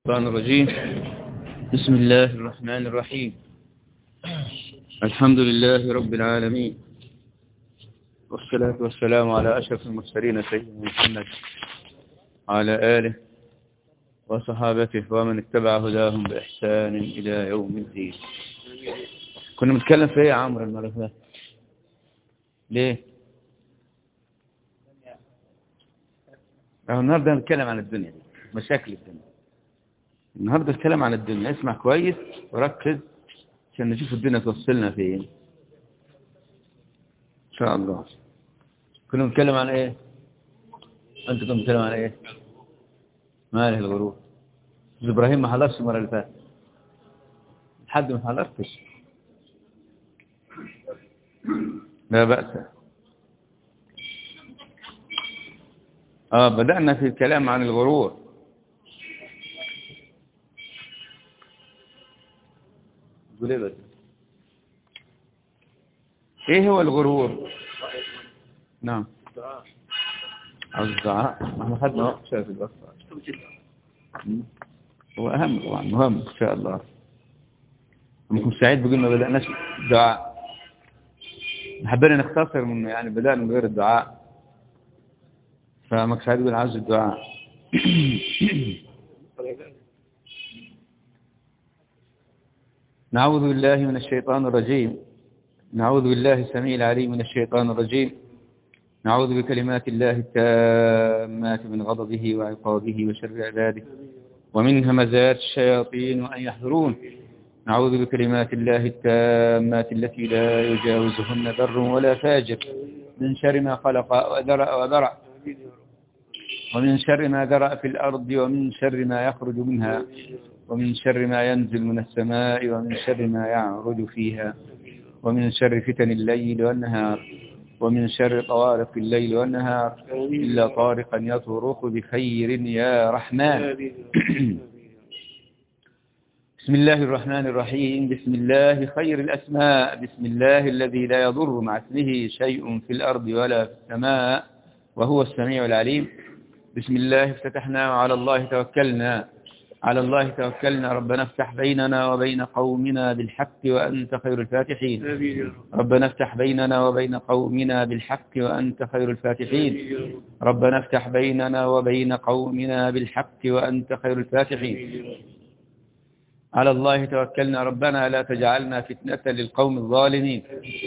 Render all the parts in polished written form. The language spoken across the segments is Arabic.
الشيطان الرجيم. بسم الله الرحمن الرحيم. الحمد لله رب العالمين، والصلاة والسلام على أشرف المرسلين سيدنا محمد على آله وصحابته ومن اتبع هداهم بإحسان إلى يوم الدين. كنا بنتكلم في ايه يا عمرو المرة اللي فاتت؟ ليه؟ النهارده هنتكلم عن الدنيا دي، مشاكل الدنيا. النهارده نتكلم عن الدنيا، اسمع كويس وركز عشان نشوف الدنيا توصلنا فين ان شاء الله. كنا بنتكلم عن ايه؟ انت كنت بتتكلم عن ايه؟ ماله الغرور؟ ابراهيم ما حضرش المره اللي فاتت، لحد ما حضرتش لا بأس. بدأنا في الكلام عن الغرور. ايه هو الغرور؟ نعم، الدعاء. احنا خدنا وقت شوية في الوقت، هو اهم طبعا، مهم ان شاء الله. ممكن سعيد بيقول ما بدأناش الدعاء، حبينا نختصر من يعني بدأنا من غير الدعاء، فمك سعيد بيقول عاوز الدعاء. نعوذ بالله من الشيطان الرجيم. نعوذ بالله السميع العليم من الشيطان الرجيم. نعوذ بكلمات الله التامات من غضبه وعقابه وشر عباده ومن همزات الشياطين وأن يحضرون. نعوذ بكلمات الله التامات التي لا يجاوزهن بر ولا فاجر، من شر ما خلق وذرع ومن شر ما ذرأ في الأرض ومن شر ما يخرج منها ومن شر ما ينزل من السماء ومن شر ما يعرج فيها ومن شر فتن الليل والنهار ومن شر طوارق الليل والنهار إلا طارقا يطرق بخير يا رحمن. بسم الله الرحمن الرحيم. بسم الله خير الأسماء. بسم الله الذي لا يضر مع اسمه شيء في الأرض ولا في السماء وهو السميع العليم. بسم الله افتتحنا وعلى الله توكلنا. على الله توكلنا. ربنا افتح بيننا وبين قومنا بالحق وأنت خير الفاتحين. ربنا افتح بيننا وبين قومنا بالحق وأنت خير الفاتحين. ربنا افتح بيننا وبين قومنا بالحق وأنت خير الفاتحين. على الله توكلنا. ربنا لا تجعلنا فتنة للقوم الظالمين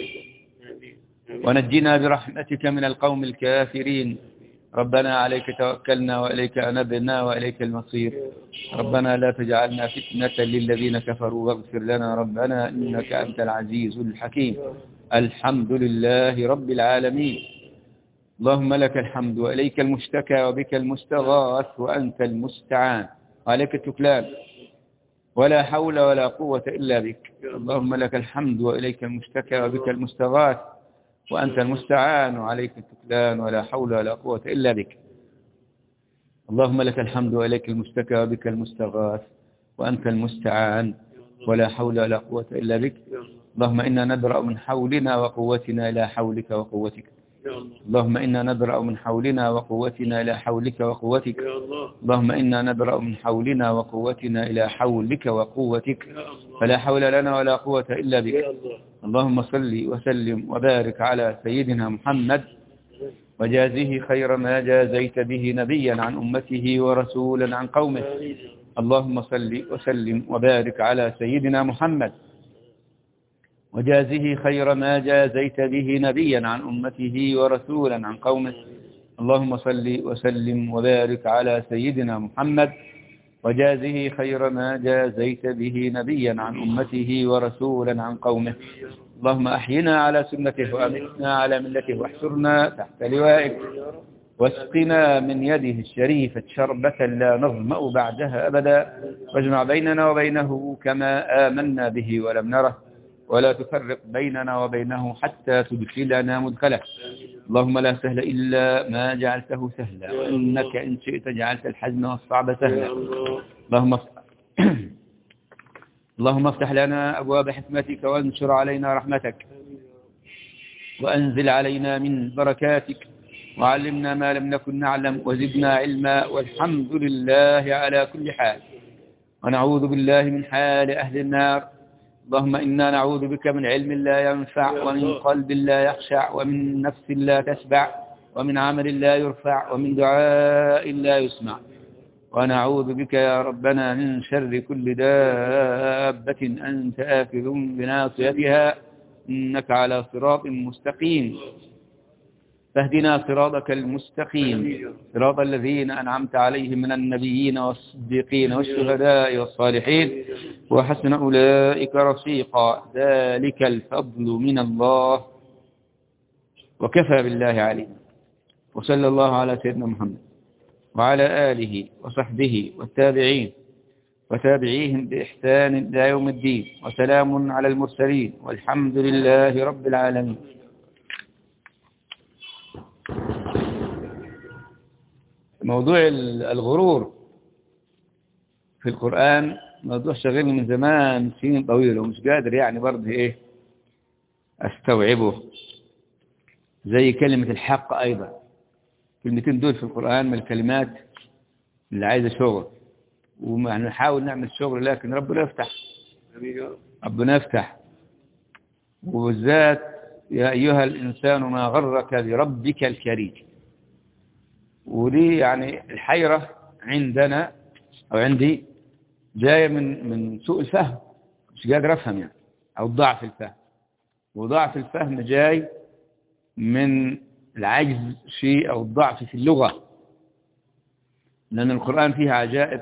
ونجنا برحمتك من القوم الكافرين. ربنا عليك توكلنا وإليك أنبنا وإليك المصير. ربنا لا تجعلنا فتنة للذين كفروا واغفر لنا ربنا إنك أنت العزيز الحكيم. الحمد لله رب العالمين. اللهم لك الحمد وإليك المشتكى وبك المستغاث وأنت المستعان وعليك التكلان ولا حول ولا قوة إلا بك. اللهم لك الحمد وإليك المشتكى وبك المستغاث وأنت المستعان وعليك التكلان ولا حول ولا قوة إلا بك. اللهم لك الحمد وإليك المشتكى وبك المستغاث وأنت المستعان ولا حول ولا قوة إلا بك. اللهم إنا ندرأ من حولنا وقوتنا إلى حولك وقوتك. اللهم إنا ندرأ من حولنا وقوتنا إلى حولك وقوتك. اللهم إنا ندرأ من حولنا وقوتنا إلى حولك وقوتك فلا حول لنا ولا قوة إلا بك. اللهم صل وسلم وبارك على سيدنا محمد وجازه خير ما جازيت به نبيا عن أمته ورسولا عن قومه. اللهم صل وسلم وبارك على سيدنا محمد وجازه خير ما جازيت به نبيا عن أمته ورسولا عن قومه. اللهم صل وسلم وبارك على سيدنا محمد وجازه خير ما جازيت به نبيا عن أمته ورسولا عن قومه. اللهم أحينا على سنته وأمتنا على ملته واحشرنا تحت لوائك واسقنا من يده الشريفة شربة لا نظمأ بعدها أبدا واجمع بيننا وبينه كما آمنا به ولم نره ولا تفرق بيننا وبينه حتى تدخلنا مدخله. اللهم لا سهل إلا ما جعلته سهلا وإنك إن شئت جعلت الحزن والصعب سهلا. اللهم افتح لنا أبواب حكمتك وانشر علينا رحمتك وأنزل علينا من بركاتك وعلمنا ما لم نكن نعلم وزدنا علما والحمد لله على كل حال. ونعوذ بالله من حال أهل النار. اللهم إنا نعوذ بك من علم لا ينفع، ومن قلب لا يخشع، ومن نفس لا تشبع، ومن عمل لا يرفع، ومن دعاء لا يسمع. ونعوذ بك يا ربنا من شر كل دابة أنت آخذ بناصيتها إنك على صراط مستقيم. فاهدنا صراطك المستقيم، صراط الذين أنعمت عليهم من النبيين والصديقين والشهداء والصالحين وحسن أولئك رفيقا. ذلك الفضل من الله وكفى بالله عليم. وصلى الله على سيدنا محمد وعلى آله وصحبه والتابعين وتابعيهم بإحسان إلى يوم الدين، وسلام على المرسلين والحمد لله رب العالمين. موضوع الغرور في القرآن موضوع شغلني من زمان، سنين طويلة، ومش قادر يعني برضه استوعبه. زي كلمة الحق أيضا، كلمتين دول في القرآن من الكلمات اللي عايزة شغل، ونحاول نعمل شغل لكن ربنا يفتح. وبالذات يا أيها الإنسان ما غرك بربك الكريم. ودي يعني الحيرة عندنا أو عندي جاية من سوء الفهم، مش قادر أفهم يعني، أو ضعف الفهم. وضعف الفهم جاي من العجز في أو الضعف في اللغة، لأن القرآن فيها عجائب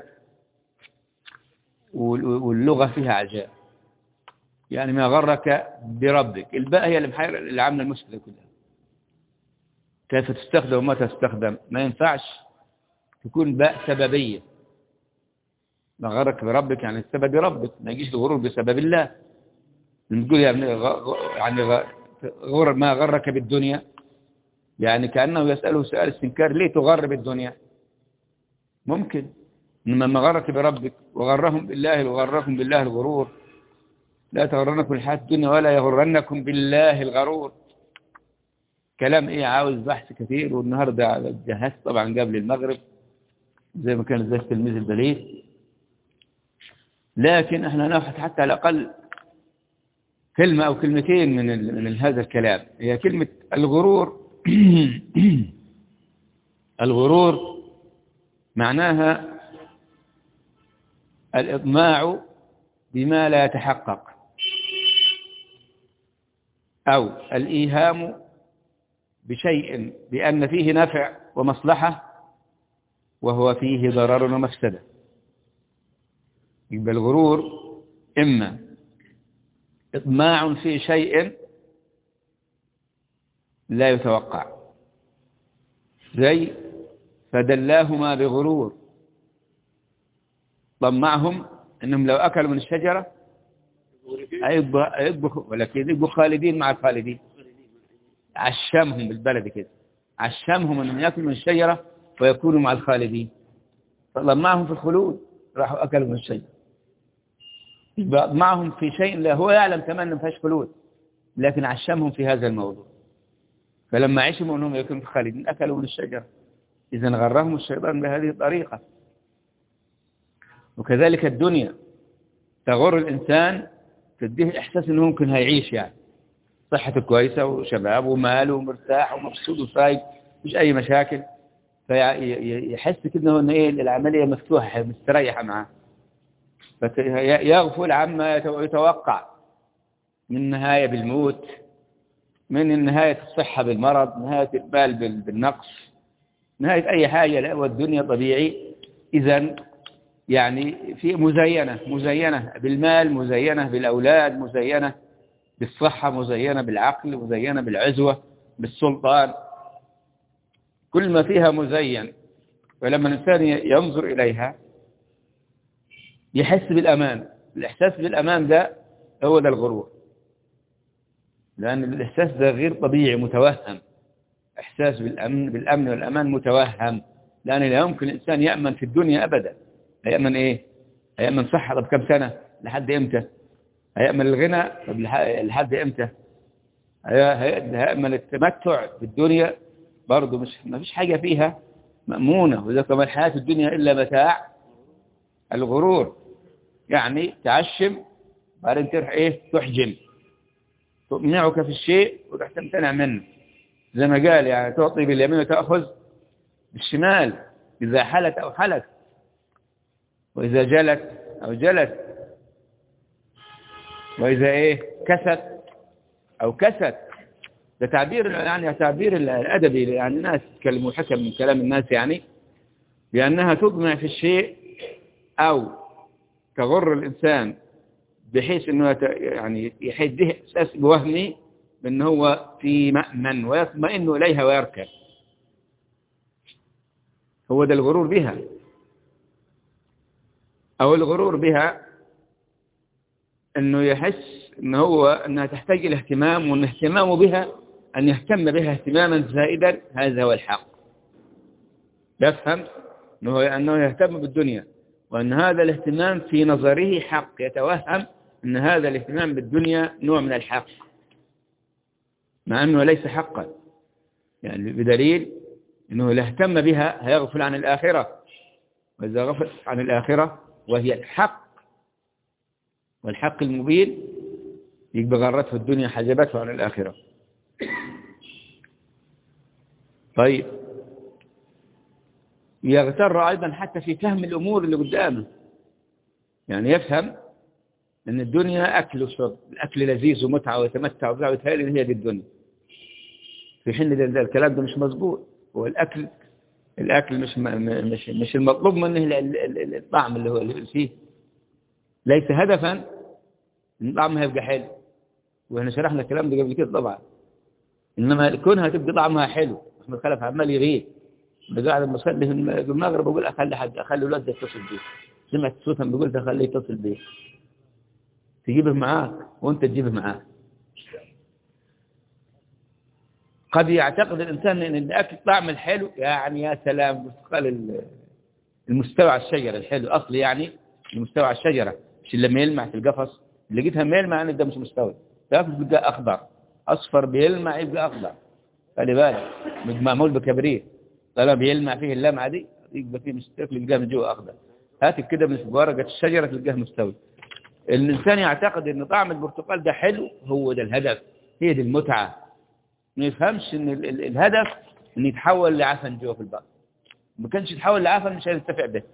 واللغة فيها عجائب. يعني ما غرك بربك، الباء هي اللي عامله المشكلة كلها. كيف تستخدم ومتى تستخدم؟ ما ينفعش تكون باء سببية. ما غرك بربك يعني السبب ربك، ما يجيش الغرور بسبب الله. نقول يعني غر ما غرك بالدنيا، يعني كأنه يسأله سؤال استنكار، ليه تغر بالدنيا؟ ممكن إنما ما غرك بربك وغرهم بالله الغرور. لا تغرنكم الحياة الدنيا ولا يغرنكم بالله الغرور. كلام عاوز بحث كثير، والنهاردة جهزت طبعا قبل المغرب زي ما كان زي التلميذ البليد، لكن احنا نبحث حتى على الأقل كلمة أو كلمتين من هذا الكلام. هي كلمة الغرور. الغرور معناها الإطماع بما لا يتحقق، أو الإيهام بشيء بأن فيه نفع ومصلحة وهو فيه ضرر ومفسدة. يبقى الغرور إما إطماع في شيء لا يتوقع، زي فدلاهما بغرور، طمعهم أنهم لو أكلوا من الشجرة يطبخوا، ولكن يبقوا خالدين مع الخالدين. عشمهم بالبلد كده، عشمهم أنهم يأكلوا من الشجرة ويكونوا مع الخالدين، فطمعهم في الخلود، راحوا أكلوا من الشجرة. يبقى معهم في شيء لا هو يعلم كمان ما فيهاش خلود، لكن عشمهم في هذا الموضوع، فلما عشموا أنهم يكونوا خالدين أكلوا من الشجرة. إذن غرهم الشيطان بهذه الطريقة. وكذلك الدنيا تغر الإنسان، تديه إحساس أنه ممكن هيعيش، يعني صحته كويسة وشباب ومال ومرتاح ومبسوط وفايق، مش أي مشاكل، فيحس كده أن العملية مفتوحة مستريحة معه، فيغفل عما يتوقع من نهاية بالموت، من نهاية الصحة بالمرض، نهاية المال بالنقص، نهاية أي حاجة. والدنيا طبيعي. إذن يعني في مزينة بالمال، مزينة بالأولاد، مزينة بالصحة، مزينة بالعقل، مزينة بالعزوة، بالسلطان، كل ما فيها مزين. ولما الإنسان ينظر إليها يحس بالأمان. الإحساس بالأمان ده هو ده الغرور، لأن الإحساس ده غير طبيعي، متوهم. إحساس بالأمن والأمان متوهم، لأن لا يمكن الإنسان يأمن في الدنيا أبدا. هيأمن إيه؟ هيأمن صحة طب كم سنة؟ لحد إمتى؟ هيأمن الغنى طب لحد إمتى؟ هيأمن التمتع بالدنيا برضه، ما فيش حاجة فيها مأمونة. وإذا كما الحياة الدنيا إلا متاع الغرور. يعني تعشم بعدين تروح إيه تحجم، تمنعك في الشيء وتروح تمتنع منه، زي ما قال يعني تعطي باليمين وتأخذ بالشمال، إذا حلت أو حلت، وإذا جلت أو جلت، وإذا إيه كست أو كست. ده تعبير يعني تعبير الأدبي، يعني الناس يتكلموا حكم من كلام الناس يعني، لأنها تطمع في الشيء أو تغر الإنسان بحيث أنه يعني يحده إحساس وهمي بأنه هو في مأمن ويطمئن إليها ويركب. هو ده الغرور بها، أو الغرور بها أنه يحس أنه أنها تحتاج إلى اهتمام، وأن اهتمامه بها أن يهتم بها اهتماما زائدا، هذا هو الحق. يفهم أنه يهتم بالدنيا، وأن هذا الاهتمام في نظره حق، يتوهم أن هذا الاهتمام بالدنيا نوع من الحق مع أنه ليس حقا، يعني بدليل أنه لا اهتم بها هيغفل عن الآخرة، وإذا غفل عن الآخرة وهي الحق والحق المبين يبقى غرته الدنيا حجبته عن الآخرة. طيب يغتر أيضا حتى في فهم الأمور اللي قدامه، يعني يفهم أن الدنيا أكل وشرب، الأكل لذيذ ومتعة ويتمتع وبتاع ويتهيأ هي دي الدنيا، في حين ده الكلام ده مش مظبوط. هو الأكل مش المطلوب منه الطعم اللي فيه، ليس هدفا ان طعمها يبقى حلو، واحنا شرحنا الكلام ده قبل كده طبعا، انما كونها تبقى طعمها حلو. احمد خلف عمال يغيب، ده قاعد مصلي في المغرب بقول اخلي الولد يتصل بيه، سمعت صوتها بيقول خليه يتصل بيه، تجيبه معاك وانت تجيبه معاك. قد يعتقد الانسان ان الاكل طعم الحلو يعني يا سلام، قال المستوى على الشجره الحلو اصلي، يعني المستوى على الشجره، مش لما يلمع في القفص اللي لقيتها ميلمع يعني ده مش مستوي، تاكل بيبقى اخضر، اصفر بيلمع يبقى اخضر، خلي بالك معمول بكبريت، طالما بيلمع فيه اللمعه دي يبقى فيه مستوي، تلقاه من جوه اخضر. هات كده من ورقه الشجره تلقاه مستوي. الانسان يعتقد ان طعم البرتقال ده حلو، هو ده الهدف، هي دي المتعه. ما يفهمش ان الهدف ان يتحول لعفن جوه في البطن، ما كانش يتحول لعفن مش هينتفع به،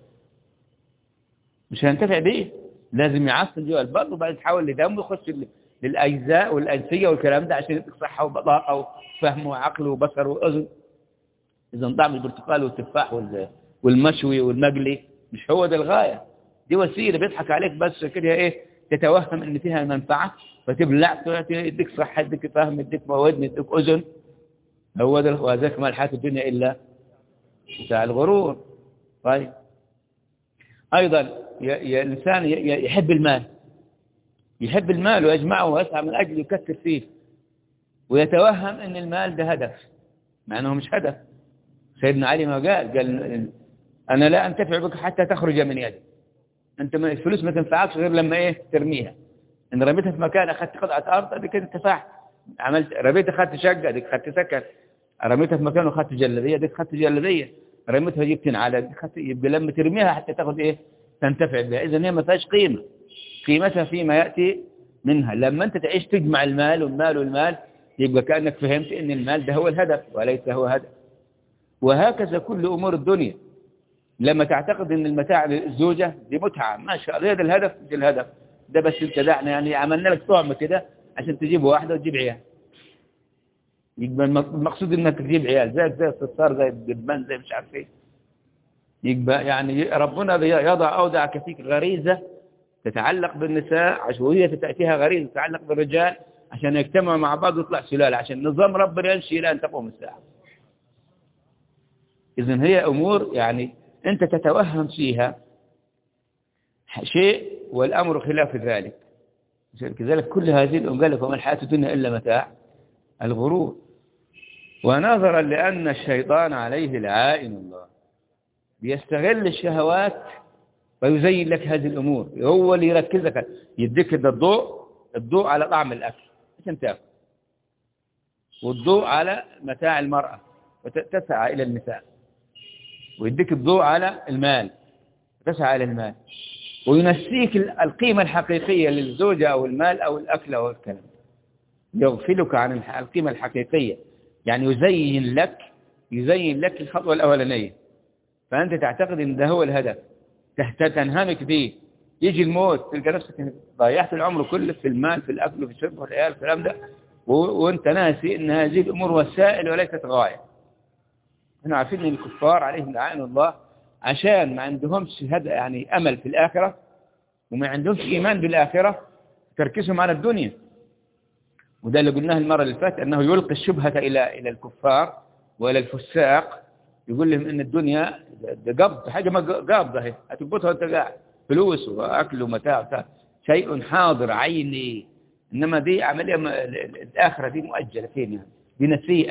مش هينتفع به، لازم يعفن جوه البطن وبعدين يتحول لدم ويخش للاجزاء والانسيه والكلام ده عشان يديك صحه وبطاقه وفهم وعقل وبصر واذن. اذا طعم البرتقال والتفاح والمشوي والمقلي مش هو ده الغايه، دي وسيله بيضحك عليك بس كده، ايه تتوهم ان فيها منفعه فتبلع يديك صحه يديك فهم يديك ودن يديك اذن. هو ده، وذاك ما الحياه الدنيا الا بتاع الغرور. طيب ايضا الانسان يحب المال، يحب المال ويجمعه ويسعى من اجل يكثر فيه، ويتوهم ان المال ده هدف مع انه مش هدف. سيدنا علي ما قال انا لا انتفع بك حتى تخرج من يدي، انت الفلوس ما تنفعكش غير لما ايه ترميها، ان رميتها في مكان اخذت قطعه ارض اديك انتفعت، عملت رميت اخذت شقه اديك اخذت سكن، رميتها في مكان واخذت جلبيه اديك اخذت جلبيه، رميتها جبت على اديك اخذت، يبقى لما ترميها حتى تاخذ ايه تنتفع بها. اذا هي ما فيهاش قيمه، قيمتها فيما ياتي منها. لما انت تعيش تجمع المال والمال يبقى كانك فهمت ان المال ده هو الهدف وليس هو هدف. وهكذا كل امور الدنيا، لما تعتقد ان المتاع الزوجه دي متعه ما شاء الله، ده الهدف مش الهدف ده، بس ابتدعنا يعني عملنا لك طعم كده عشان تجيب واحده وتجيب عيال، يبقى المقصود انك تجيب عيال زي الصرصار زي الدبان زي مش عارف ايه، يبقى يعني ربنا اودع فيك غريزه تتعلق بالنساء عشوائيه، تاتيها غريزه تتعلق بالرجال عشان يجتمعوا مع بعض ويطلع سلاله، عشان نظام ربنا يمشي الى ان تقوم الساعه. اذن هي امور يعني انت تتوهم فيها شيء والامر خلاف ذلك. كذلك كل هذه الامور قال لك وما الحياه الدنيا الا متاع الغرور. ونظرا لان الشيطان عليه لعائن الله بيستغل الشهوات ويزين لك هذه الامور، هو اللي يركزك، يديك الضوء على طعم الاكل عشان تاكل، والضوء على متاع المراه وتسعى الى النساء، ويديك الضوء على المال وتسعى الى المال، وينسيك القيمة الحقيقية للزوجة أو المال أو الأكل أو الكلام، يغفلك عن القيمة الحقيقية. يعني يزين لك الخطوة الأولانية، فأنت تعتقد أن ده هو الهدف، تنهمك فيه، يجي الموت تلقى نفسك ضيعت العمر كله في المال، في الأكل وفي الشرب والعيال الكلام ده، وأنت ناسي أن هذه الأمور وسائل وليست غاية. احنا عارفين أن الكفار عليهم لعائن الله عشان ما عندهمش يعني أمل في الآخرة، وما عندهمش إيمان بالآخرة، تركيزهم على الدنيا. وده اللي قلناه المرة اللي فاتت، أنه يلقي الشبهة إلى الكفار وإلى الفساق، يقول لهم إن الدنيا ده قبض، حاجة ما قابضة هي هتقبضها وأنت قاعد، فلوس وأكل ومتاع، شيء حاضر عيني. إنما دي عملية الآخرة دي مؤجلة فين يعني، دي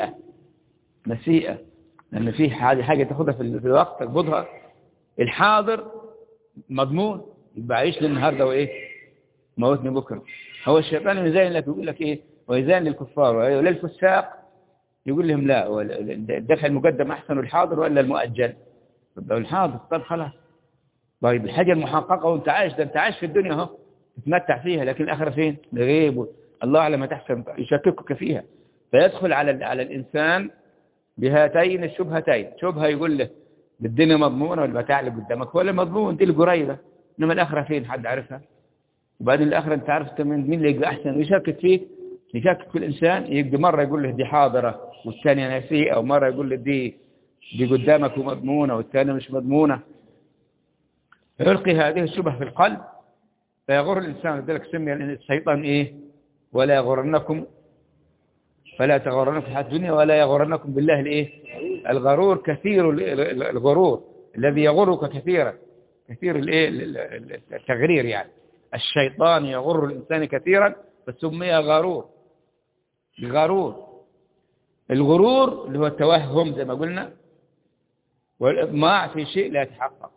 نسيئة، لأن في حاجة تاخدها في الوقت تقبضها. الحاضر مضمون، يبقى عيش للنهارده وإيه موتني بكرة. هو الشيطان يزين لك، يقول لك إيه، ويزين للكفار وللفساق، يقول لهم لا، الدفع المقدم أحسن الحاضر ولا المؤجل؟ طب لو الحاضر طب خلاص. طيب الحاجة المحققة وانت عايش، ده انت عايش في الدنيا اهو تتمتع فيها، لكن الآخرة فين؟ غيب، الله على ما تحسن يشككك فيها. فيدخل على الإنسان بهاتين الشبهتين، شبهة يقول له الدنيا مضمونة والمتاع اللي قدامك ولا مضمون، دي القريبة، إنما الآخرة فين؟ حد عارفها؟ وبعدين الآخرة انت عارف مين اللي يبقى أحسن، ويشكك فيك، يشكك في الإنسان. يبقى مرة يقول له دي حاضرة والثانية ناسية، أو مرة يقول له دي قدامك ومضمونة والثانية مش مضمونة. فيلقي هذه الشبهة في القلب فيغر الإنسان. لذلك سمي الشيطان إيه؟ ولا يغرنكم، فلا تغرنكم الحياة الدنيا ولا يغرنكم بالله الإيه؟ الغرور. كثير الغرور الذي يغرك كثيرا، كثير الإيه؟ التغرير يعني. الشيطان يغر الإنسان كثيرا فسمي غرور. الغرور اللي هو التوهم زي ما قلنا، والإطماع في شيء لا يتحقق.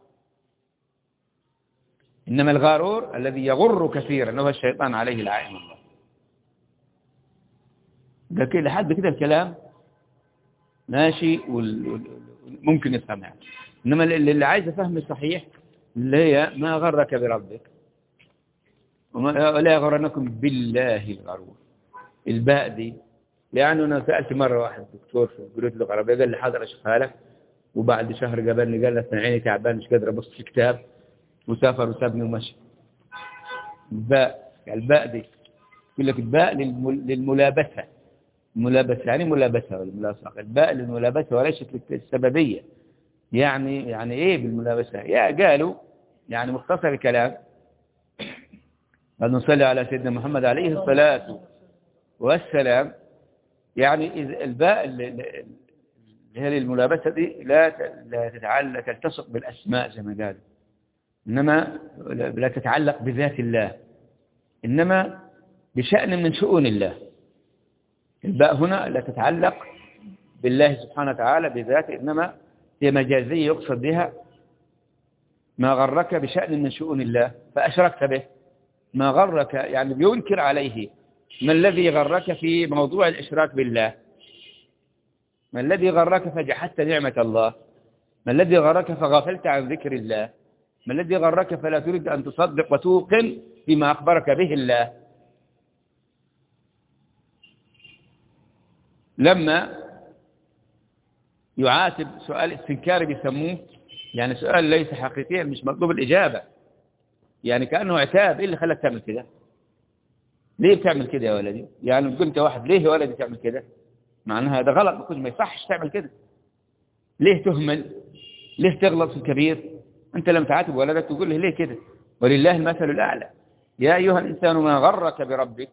إنما الغرور الذي يغر كثيرا هو الشيطان عليه لعائن الله. ده كده لحد كده الكلام ماشي وممكن يفهمها. إنما اللي عايز فهم صحيح اللي هي ما غرك بربك ولا يغرنكم بالله الغرور. الباء دي يعني أنا سألت مرة واحد دكتور في كلية اللغة العربية، قال لي حاضر أشوفها لك، وبعد شهر قابلني قال لي أنا عيني تعبان مش قادر أبص في كتاب، وسافر وسابني ومشي. الباء دي يقول لك الباء للملابسة. الملابسة يعني ملابسة والملاصقة. الباء للملابسة وليست للسببية. يعني إيه بالملابسة؟ قالوا يعني مختصر الكلام، قال نصلي على سيدنا محمد عليه الصلاة والسلام. يعني الباء اللي هي للملابسة دي لا تلتصق بالأسماء زي ما قالوا، إنما لا تتعلق بذات الله، إنما بشأن من شؤون الله. الباء هنا لا تتعلق بالله سبحانه وتعالى بذاته، إنما هي مجازية يقصد بها ما غرك بشأن من شؤون الله فأشركت به. ما غرك يعني بينكر عليه. ما الذي غرك في موضوع الإشراك بالله؟ ما الذي غرك فجحدت نعمة الله؟ ما الذي غرك فغفلت عن ذكر الله؟ ما الذي غرك فلا تريد أن تصدق وتوقن بما أخبرك به الله؟ لما يعاتب سؤال استنكاري بيسموه، يعني سؤال ليس حقيقيا مش مطلوب الإجابة، يعني كأنه عتاب. إيه اللي خلاك تعمل كده؟ ليه بتعمل كده يا ولدي؟ يعني بتقول انت واحد ليه يا ولدي تعمل كده؟ معناها هذا غلط، بكل ما يصحش تعمل كده. ليه تهمل؟ ليه تغلط في الكبير؟ انت لم تعاتب ولدك تقول له ليه كده؟ ولله المثل الأعلى. يا أيها الإنسان ما غرك بربك.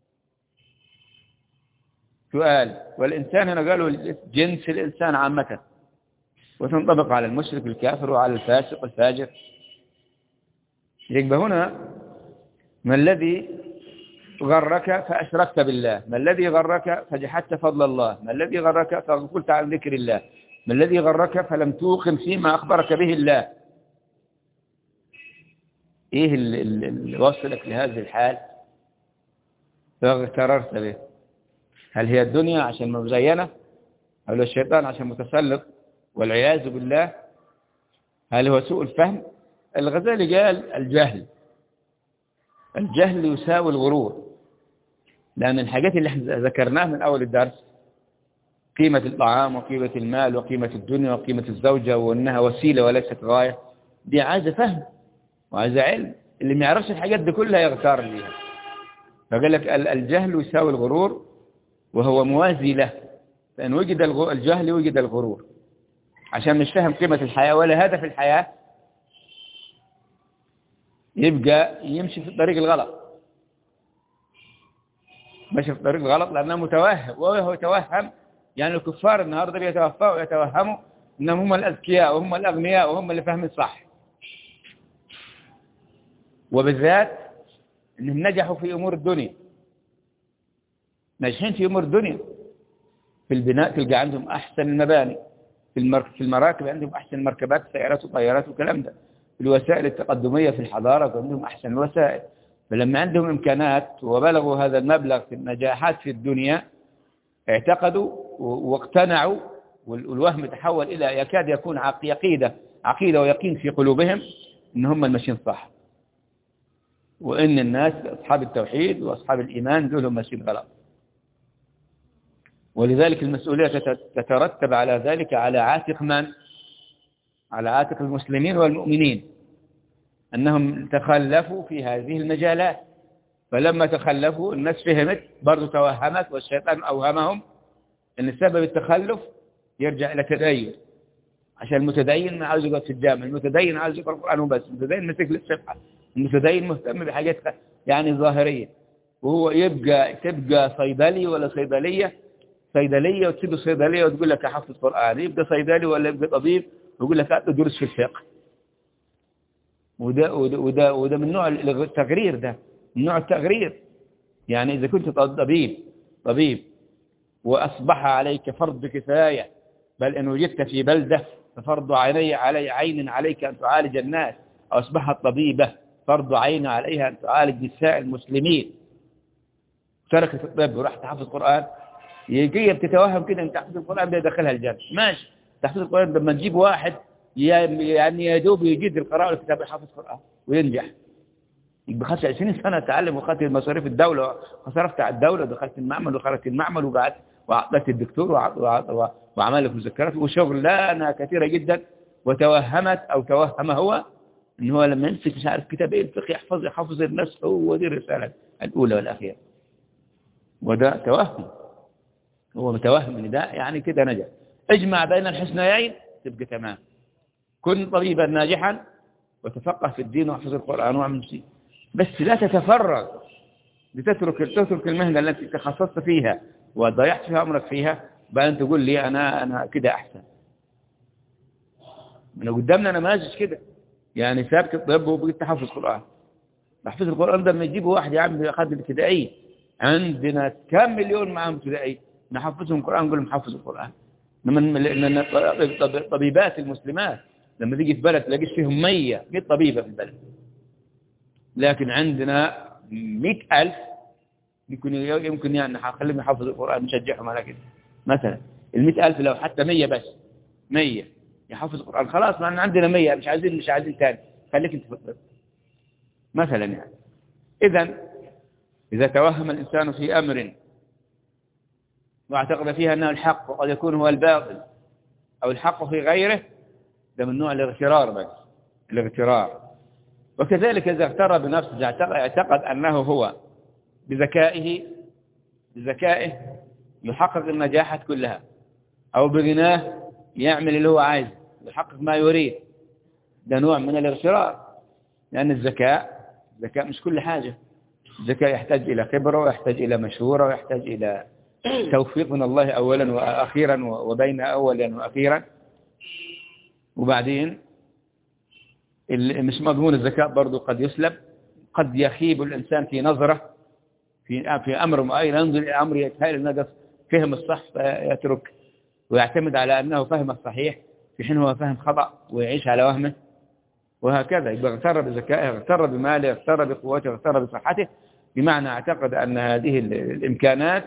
سؤال. والإنسان هنا قالوا جنس الإنسان عامة، وتنطبق على المشرك الكافر وعلى الفاسق الفاجر. يبقى هنا ما الذي غرك فأشركت بالله؟ ما الذي غرك فجحدت فضل الله؟ ما الذي غرك فغفلت عن ذكر الله؟ ما الذي غرك فلم توقن فيما أخبرك به الله؟ إيه اللي وصلك لهذه الحال فاغتررت به؟ هل هي الدنيا عشان مزينة؟ هل هو الشيطان عشان متسلط والعياذ بالله؟ هل هو سوء الفهم؟ الغزالي قال الجهل يساوي الغرور، لأن الحاجات اللي احنا ذكرناها من أول الدرس، قيمة الطعام وقيمة المال وقيمة الدنيا وقيمة الزوجة وأنها وسيلة وليست غاية، دي عايزة فهم وعايزة علم. اللي ما يعرفش الحاجات دي كلها يغتار بيها. فقال لك الجهل يساوي الغرور وهو موازي له، فإن وجد الجهل وجد الغرور. عشان مش فاهم قيمة الحياة ولا هدف الحياة، يبقى يمشي في الطريق الغلط، ماشي في الطريق الغلط لأنه متوهم، وهو يتوهم. يعني الكفار النهارده يتوهموا انهم هم الاذكياء وهم الاغنياء وهم اللي فاهمين صح، وبالذات انهم نجحوا في امور الدنيا، ناجحين في امور الدنيا. في البناء تلقى عندهم احسن المباني، في المراكب عندهم احسن المركبات، سيارات وطيارات والكلام ده. في الوسائل التقدميه في الحضاره عندهم احسن الوسائل. فلما عندهم امكانات وبلغوا هذا المبلغ في النجاحات في الدنيا، اعتقدوا واقتنعوا، والوهم تحول إلى يكاد يكون عقيدة ويقين في قلوبهم إن هم الماشيين صح، وإن الناس أصحاب التوحيد وأصحاب الإيمان دول هم ماشيين غلط. ولذلك المسؤولية تترتب على ذلك على عاتق من؟ على عاتق المسلمين والمؤمنين، أنهم تخلفوا في هذه المجالات. فلما تخلفوا الناس فهمت برضو توهمت، والشيطان أوهمهم أن سبب التخلف يرجع إلى تدين. عشان المتدين ما عاوز يقعد في الجامع، المتدين عاوز يقرأ القرآن وبس، المتدين مسك للصفحة، المتدين مهتم بحاجات يعني ظاهرية، وهو تبقى صيدلي ولا صيدلية وتسيب الصيدلية وتقول لك أحفظ قرآن، يبقى صيدلي ولا يبقى طبيب ويقول لك أدرس في الفقه. وده من نوع التغرير، ده من نوع التغرير. يعني إذا كنت طبيب وأصبح عليك فرض كفاية، بل إن وجدت في بلدة ففرض عين عليك أن تعالج الناس، أو أصبحت طبيبة فرض عين عليها أن تعالج نساء المسلمين، تركت الطب وراح تحفظ قرآن، يجي بتتوهم كده أن تحفظ القرآن بيدخلها الجنة. ماشي، تحفظ القرآن لما تجيب واحد يعني يدوب يجيد القراءة والكتابة يحفظ قرآن وينجح، يبقى خدت 20 سنة تعلم، وخدت مصاريف الدولة وصرفت على الدولة، ودخلت المعمل وخرجت المعمل وقعدت وأعطيت الدكتور وعمل لك مذكرات وشغلانة كثيرة جدا. وتوهمت أو توهم هو إن هو لما يمسك مش عارف كتاب إيه الفقه يحفظ الناس، هو دي الرسالة الأولى والأخيرة. وده توهم، هو متوهم إن ده يعني كده نجح. اجمع بين الحسنيين تبقى تمام. كن طبيبا ناجحا وتفقه في الدين واحفظ القرآن واعمل شيء، بس لا تتفرغ تترك المهنة التي تخصصت فيها وضيعت فيها عمرك فيها، بقى أنت تقول لي أنا كده أحسن. من قدامنا نماذج كده، يعني سابت الطب وبقيت تحفظ قرآن. تحفظ القرآن ده لما يجيبوا واحد يا عم أخذ الابتدائي، عندنا كم مليون معهم ابتدائي نحفظهم القرآن، نقول لهم حفظوا القرآن. لأن الطبيبات المسلمات لما تيجي في بلد تلاقيش فيهم 100 طبيبة في البلد، لكن عندنا 100,000 يمكن يعني خليهم يحفظوا القرآن، نشجعهم على كده. مثلا 100,000 لو حتى 100 بس 100 يحفظ القرآن، خلاص ما عندنا 100 مش عايزين تاني، خليك انت في الطب مثلا. يعني إذا توهم الإنسان في أمر واعتقد فيها أنه الحق وقد يكون هو الباطل أو الحق في غيره، ده من نوع الاغترار. بس الاغترار. وكذلك إذا اغتر بنفسه اعتقد أنه هو بذكائه يحقق النجاحات كلها، أو بغناه يعمل اللي هو عايز يحقق ما يريد، ده نوع من الاغترار. لأن الذكاء مش كل حاجة. الذكاء يحتاج إلى خبرة، ويحتاج إلى مشورة، ويحتاج إلى توفيق من الله أولا وأخيرا، وبين أولا وأخيرا. وبعدين مش مضمون الذكاء برضو قد يسلب، قد يخيب الإنسان في نظرة في أمر معين، ينظر إلى أمر يتهيأ أنه فهم الصح فيترك ويعتمد على أنه فهم الصحيح في حين هو فهم خطأ ويعيش على وهمه، وهكذا. يبقى اغتر بذكائه، اغتر بماله، اغتر بقوته، اغتر بصحته، بمعنى اعتقد أن هذه الإمكانات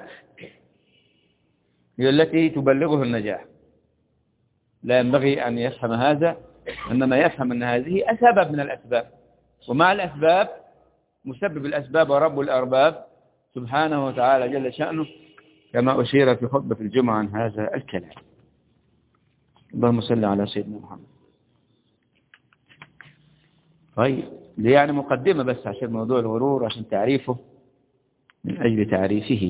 هي التي تبلغه النجاح. لا ينبغي أن يفهم هذا إنما يفهم أن هذه سبب من الأسباب، ومع الأسباب مسبب الأسباب ورب الأرباب سبحانه وتعالى جل شأنه، كما أشير في خطبة الجمعة عن هذا الكلام. اللهم صل على سيدنا محمد. طيب، دي يعني مقدمة بس عشان موضوع الغرور، عشان تعريفه من أجل تعريفه.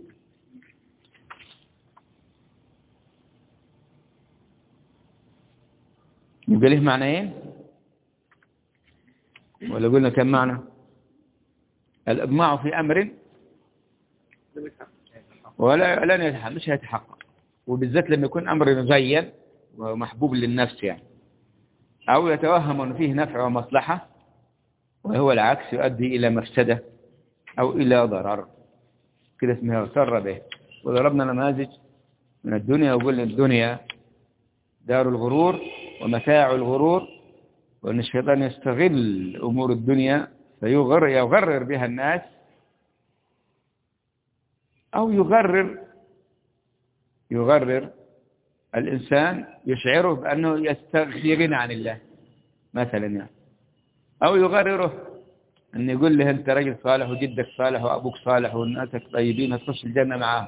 يبقى له معنيين ولا قلنا كم معنى؟ الإطماع في أمر ولا لن يتحقق، مش هيتحقق، وبالذات لما يكون أمر مزين ومحبوب للنفس يعني، أو يتوهم أن فيه نفع ومصلحة وهو العكس يؤدي إلى مفسدة أو إلى ضرر، كده اسمها اغتر به. وضربنا نماذج من الدنيا وقلنا الدنيا دار الغرور ومتاع الغرور، وأن الشيطان يستغل أمور الدنيا فيغرر بها الناس، أو يغرر الإنسان يشعره بأنه يستغني عن الله مثلا يعني، أو يغرره أن يقول له أنت رجل صالح وجدك صالح وأبوك صالح والناسك طيبين هتخش الجنة معاهم،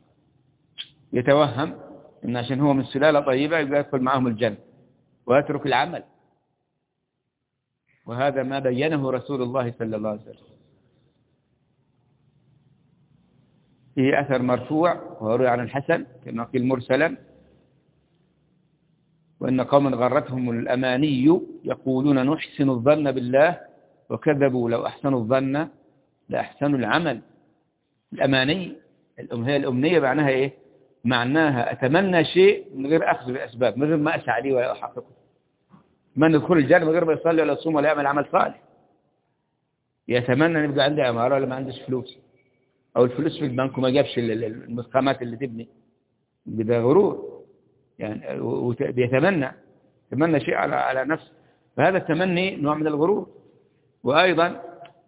يتوهم أن عشان هو من سلالة طيبة يبقى يدخل معهم الجنة ويترك العمل. وهذا ما بينه رسول الله صلى الله عليه وسلم في أثر مرفوع وروي عن الحسن كما قيل مرسلا: وإن قوما غرتهم الأماني يقولون نحسن الظن بالله وكذبوا لو أحسنوا الظن لأحسنوا العمل. الأماني هي الأمنية، معناها إيه؟ معناها أتمنى شيء من غير أخذ بالأسباب، من غير ما أسعى ليه ولا أحققه. من يدخل الجنة من غير ما يصلي ولا يصوم ولا يعمل عمل صالح، يتمنى أن يبقى عندي عمارة ولا ما عنديش فلوس، أو الفلوس في البنك وما جابش المسخامات اللي تبني، ده غرور يعني، بيتمنى شيء على نفسه، فهذا التمني نوع من الغرور. وأيضا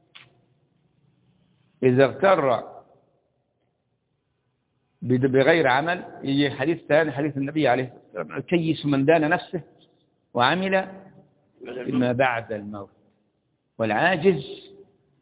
إذا اغتر بغير عمل، يجي حديث ثاني، حديث النبي عليه الصلاة والسلام: الكيس من دان نفسه وعمل فيما بعد الموت، والعاجز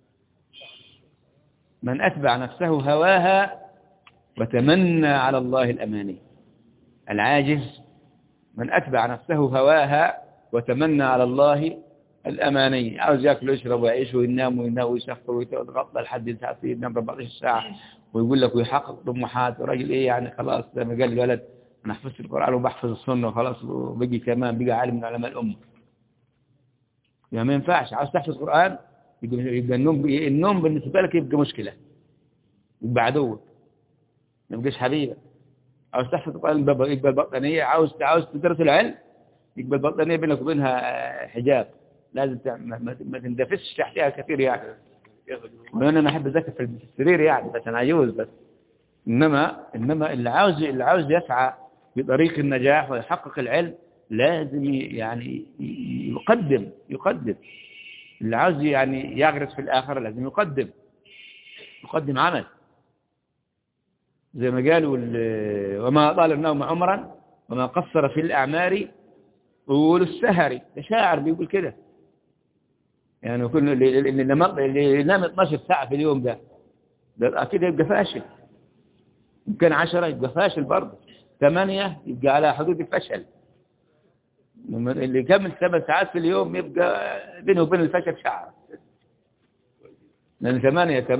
من أتبع نفسه هواها وتمنى على الله الأماني. العاجز من أتبع نفسه هواها وتمنى على الله الأماني، عاوز يأكل ويشرب ويعيش وينام ويسافر ويتغطى لحد الساعة ينام 14 ساعة ويقول لك ويحقق طموحات، وراجل إيه يعني خلاص زي ما قال الولد أنا حفظت القرآن وبحفظ السنة وخلاص وبقي كمان بقى عالم من علماء الأمة. يعني ما ينفعش، عاوز تحفظ القرآن يبقى النوم بالنسبة لك يبقى مشكلة، يبقى عدوك، ما يبقاش حبيبك. عاوز تحفظ القرآن يبقى البطانية، عاوز تدرس العلم يبقى البطانية بينك وبينها حجاب، لازم ما تندفسش تحتها كثير يعني. وانا ما احب اذاكر في السرير يعني، بس انا عجوز بس. انما اللي عاوز يسعى بطريق النجاح ويحقق العلم لازم يعني يقدم. اللي عاوز يعني يغرس في الآخرة لازم يقدم عمل، زي ما قالوا وما طال النوم عمرا وما قصر في الأعمار طول السهر. شاعر بيقول كده يعني، كل اللي ينام 12 ساعة في اليوم ده أكيد يبقى فاشل. يمكن 10 يبقى فاشل برضه، 8 يبقى على حدود الفشل. اللي يكمل 7 ساعات في اليوم يبقى بينه وبين الفشل شعر، لأن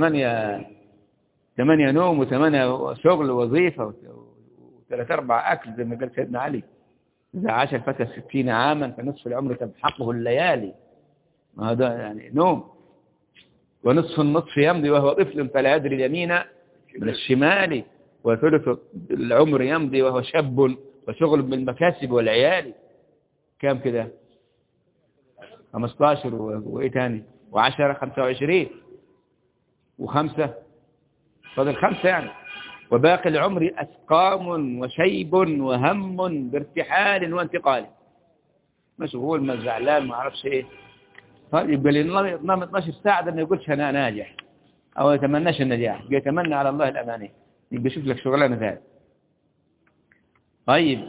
8 نوم و8 شغل ووظيفة و3-4 أكل زي ما قال سيدنا علي: إذا عاش الفتى 60 عاما فنصف العمر تمحقه الليالي. هذا يعني نوم، ونصف النصف يمضي وهو طفل فلا يدري اليمين من الشمال، وثلث العمر يمضي وهو شاب وشغل بالمكاسب والعيال. كام كده؟ 15 وإيه تاني؟ و10 25 و5 فضل 5 يعني. وباقي العمر أسقام وشيب وهم بارتحال وانتقال، مشغول ما زعلان ما عرفش ايه. طيب يبقى اللي نام 12 ساعة ده ما يقولش أنا ناجح أو يتمناش النجاح، يتمنى على الله الأماني، يبقى يشوف لك شغلانة ثانية. طيب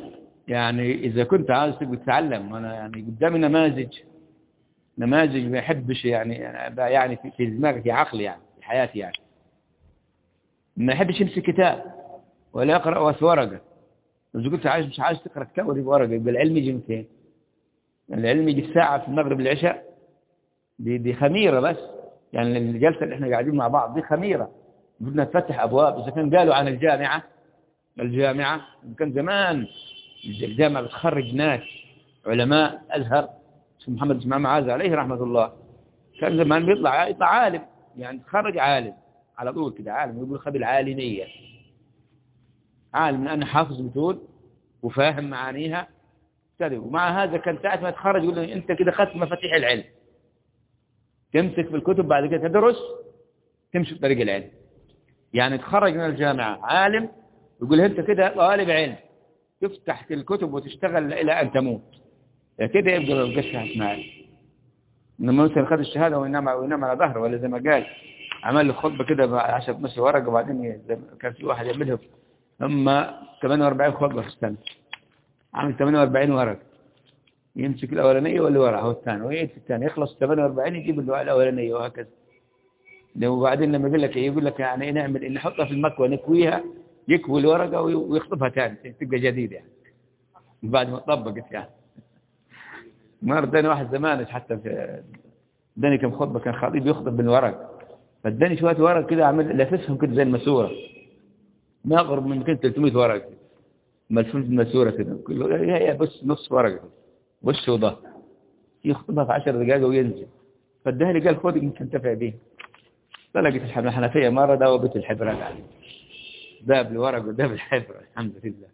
يعني إذا كنت عاوز تتعلم، أنا يعني قدامي نماذج ما يحبش يعني في دماغي، في عقلي، يعني في حياتي، يعني ما يحبش يمسك كتاب ولا يقرأ في ورقة. إذا كنت مش عايز تقرأ كتاب ولا في ورقة، يبقى العلم يجي من فين؟ العلم يجي الساعة في المغرب العشاء، دي خميرة بس. يعني الجلسة اللي احنا قاعدين مع بعض دي خميرة، بدنا نفتح أبواب. إذا كان قالوا عن الجامعة كان زمان الجامعة بتخرج ناس علماء أزهر، اسمه محمد اسماعيل معاذ عليه رحمة الله، كان زمان بيطلع عالم، يعني تخرج عالم على طول كده، عالم يقول خذ العالمية، عالم لأنه حافظ متون وفاهم معانيها كذا. ومع هذا كان ساعة ما يتخرج يقول له أنت كده خدت مفاتيح العلم، تمسك في الكتب بعد كده تدرس، تمشي في طريق العلم. يعني تخرج من الجامعة عالم، يقول انت كده طالب علم، تفتح الكتب وتشتغل إلى أن تموت، كده يبقى القشة اسماعيل. إنما مثلا خد الشهادة وينام على ظهره، ولا زي ما قال عمل له خطبة كده 10 12 ورقة، وبعدين كان في واحد يعملها هم 48 خطبة في السنة، عامل 48 ورقة، يمسك الأولانية واللي وراها والثاني ويعيد في الثاني، يخلص 48 يجيب الأولانية، وهكذا. وبعدين لما يقول لك يعني ايه نعمل، اللي نحطها في المكوى نكويها، يكوي الورقة ويخطبها ثاني تبقى جديدة يعني بعد ما طبقت. يعني مرة اداني واحد زمان حتى في اداني كم خطبة، كان خطيب يخطب بالورق، فاداني شوية ورق كده عمل لافسهم كده زي الماسورة، ما أقرب من 300 ورقة ملفوف الماسورة كده، هي بس نص ورقة وش وظهر، يخطبها في 10 دقائق وينزل. فاداني لي قال خذ يمكن تنتفع به. طلقت الحنفية مرة داوبت الحبرة يعني، داب الورق وداب الحبرة، الحمد لله.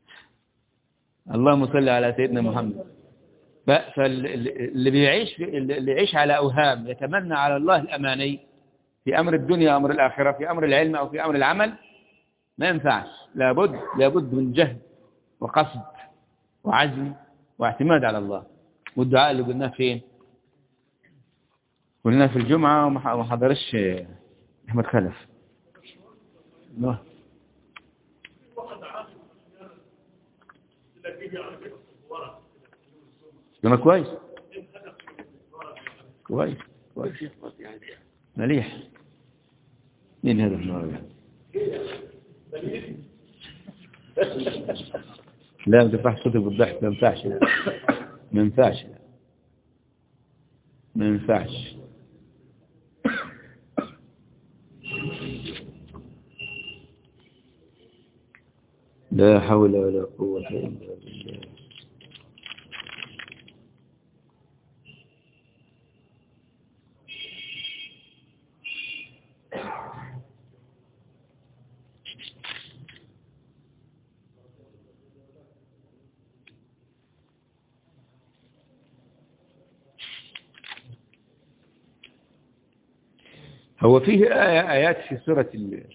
اللهم صل على سيدنا محمد. فاللي اللي يعيش على أوهام، يتمنى على الله الأماني في أمر الدنيا أمر الآخرة، في أمر العلم أو في أمر العمل، ما ينفعش. لابد من جهد وقصد وعزم واعتماد على الله. والدعاء اللي قلناه فين؟ قلناه في الجمعة وما حضرش أحمد خلف. لما كويس مليح. مين هذا النوع؟ لا ما تنفعش صوتك بالضحك، ما ينفعش. لا حول ولا قوة إلا بالله. هو فيه آيات في سورة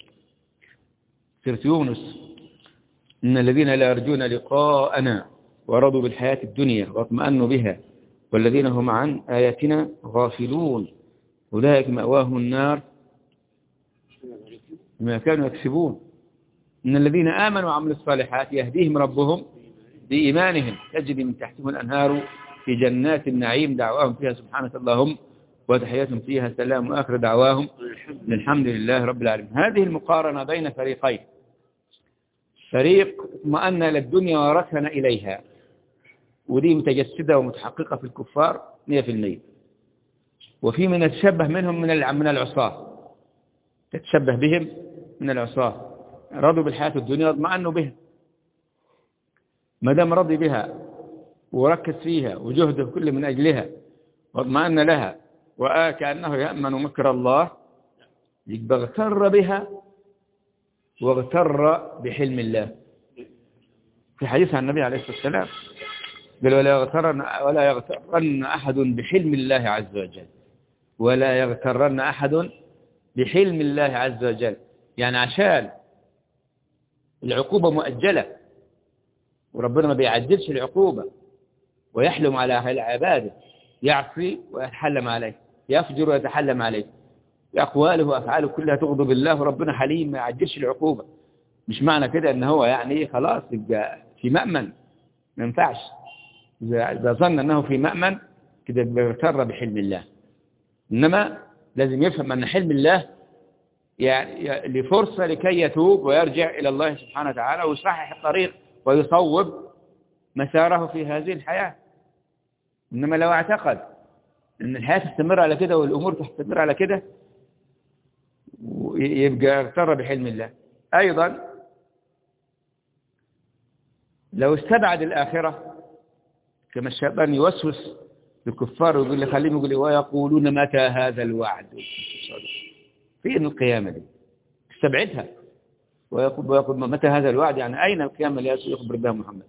يونس: إن الذين لا يرجون لقاءنا ورضوا بالحياة الدنيا واطمأنوا بها والذين هم عن آياتنا غافلون أولئك مأواهم النار بما كانوا يكسبون. إن الذين آمنوا وعملوا الصالحات يهديهم ربهم بإيمانهم تجري من تحتهم الأنهار في جنات النعيم دعواهم فيها سبحانك اللهم وتحياتهم فيها سلام وآخر دعواهم الحمد لله رب العالمين. هذه المقارنة بين فريقين: فريق اطمأن إلى الدنيا وركن إليها، ودي متجسدة ومتحققة في الكفار 100%. وفي من يتشبه منهم من العصاة، تتشبه بهم من العصاة، رضوا بالحياة الدنيا واطمأنوا بها، ما دام رضي بها وركز فيها وجهده كل من أجلها واطمأن لها وكأنه يأمن مكر الله، يبقى اغتر بها واغتر بحلم الله. في حديث عن النبي عليه الصلاة والسلام قال: ولا يغترن أحد بحلم الله عز وجل، ولا يغترن أحد بحلم الله عز وجل. يعني عشان العقوبة مؤجلة وربنا ما بيعجلش العقوبة ويحلم على العباد، يعصي ويتحلم عليه، يفجر ويتحلم عليه، أقواله وأفعاله كلها تغضب الله، وربنا حليم ما يعجلش العقوبة. مش معنى كده ان هو يعني خلاص يبقى في مأمن ما ينفعش. إذا ظن أنه في مأمن كده بيغتر بحلم الله. إنما لازم يفهم أن حلم الله يعني لفرصة لكي يتوب ويرجع إلى الله سبحانه وتعالى ويصحح الطريق ويصوب مساره في هذه الحياة. إنما لو اعتقد أن الحياة تستمر على كده والأمور تستمر على كده يبقى اغتر بحلم الله. أيضا لو استبعد الآخرة كما الشيطان يوسوس للكفار ويقول لي خليهم يقول لي ويقولون متى هذا الوعد، فين القيامة دي؟ استبعدها. ويقول متى هذا الوعد، يعني أين القيامة اللي يخبر بها محمد؟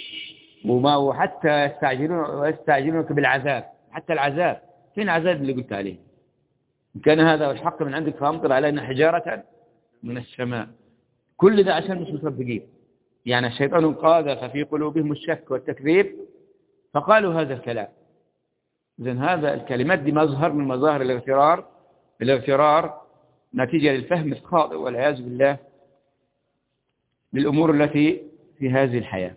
وحتى يستعجلونك بالعذاب، حتى العذاب فين العذاب اللي قلت عليه؟ إن كان هذا الحق من عندك فأمطر علينا حجارة من السماء. كل ده عشان مش مصدقين. يعني الشيطان قاذف في قلوبهم الشك والتكذيب فقالوا هذا الكلام. إذن هذا الكلمات دي مظهر من مظاهر الاغترار نتيجة للفهم الخاطئ والعياذ بالله للأمور التي في هذه الحياة.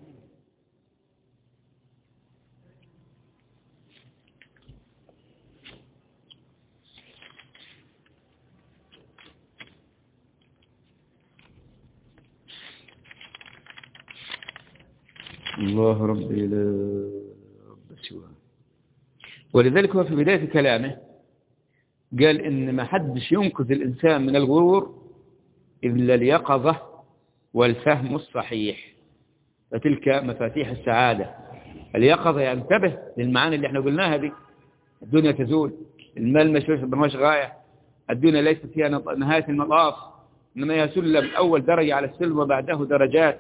الله ربي لا رب سواه. ولذلك هو في بداية كلامه قال إن ما حدش ينقذ الإنسان من الغرور إلا اليقظة والفهم الصحيح، فتلك مفاتيح السعادة. اليقظة ينتبه للمعاني اللي احنا قلناها دي. الدنيا تزول، المال مش غاية، الدنيا ليست فيها نهاية المطاف، إنما هي سلم، أول درجة على السلم وبعده درجات.